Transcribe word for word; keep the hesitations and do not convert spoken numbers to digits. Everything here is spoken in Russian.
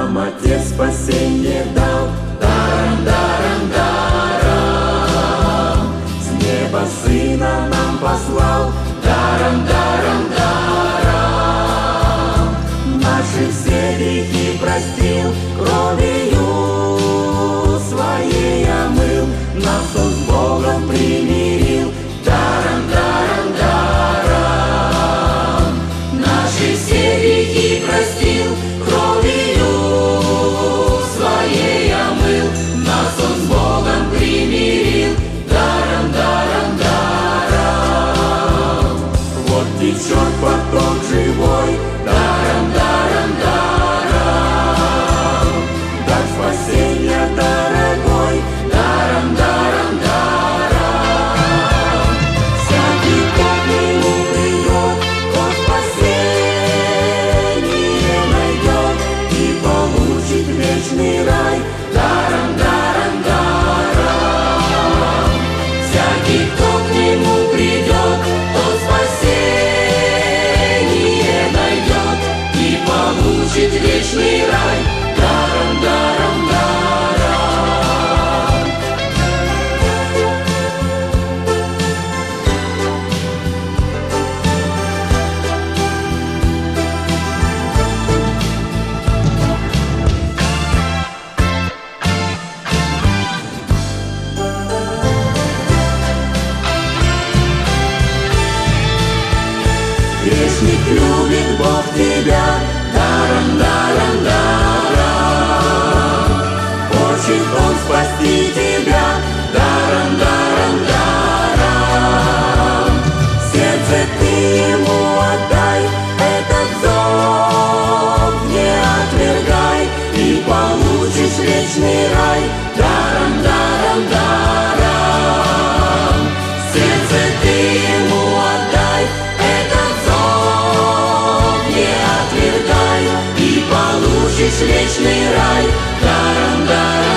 нам Отец спасенье дал, даром, даром, даром. С неба Сына нам послал, даром, даром, даром. Наши все грехи простил, кровью Своей омыл, нас Он с Богом примирил, даром, даром, даром. Наши все грехи простил, кровью Своей омыл, нас Он с Богом примирил, даром, даром, даром. Вот течет поток живой, даром, даром, даром. Дар спасения дорогой, даром, даром, даром. Всякий, кто к Нему придет, тот спасение найдет и получит вечный рай, даром, даром, даром. Всякий, кто к Нему придет, тот спасение найдет и получит вечный рай, даром, даром, даром. Грешник, любит Бог тебя, даром, даром, даром. Хочет Он спасти тебя, даром, даром, даром. Сердце ты Ему отдай, этот зов не отвергай, и получишь вечный рай, даром, даром, даром. Сердце ты Ему отдай, этот зов не отвергай, и получишь вечный рай, даром, даром.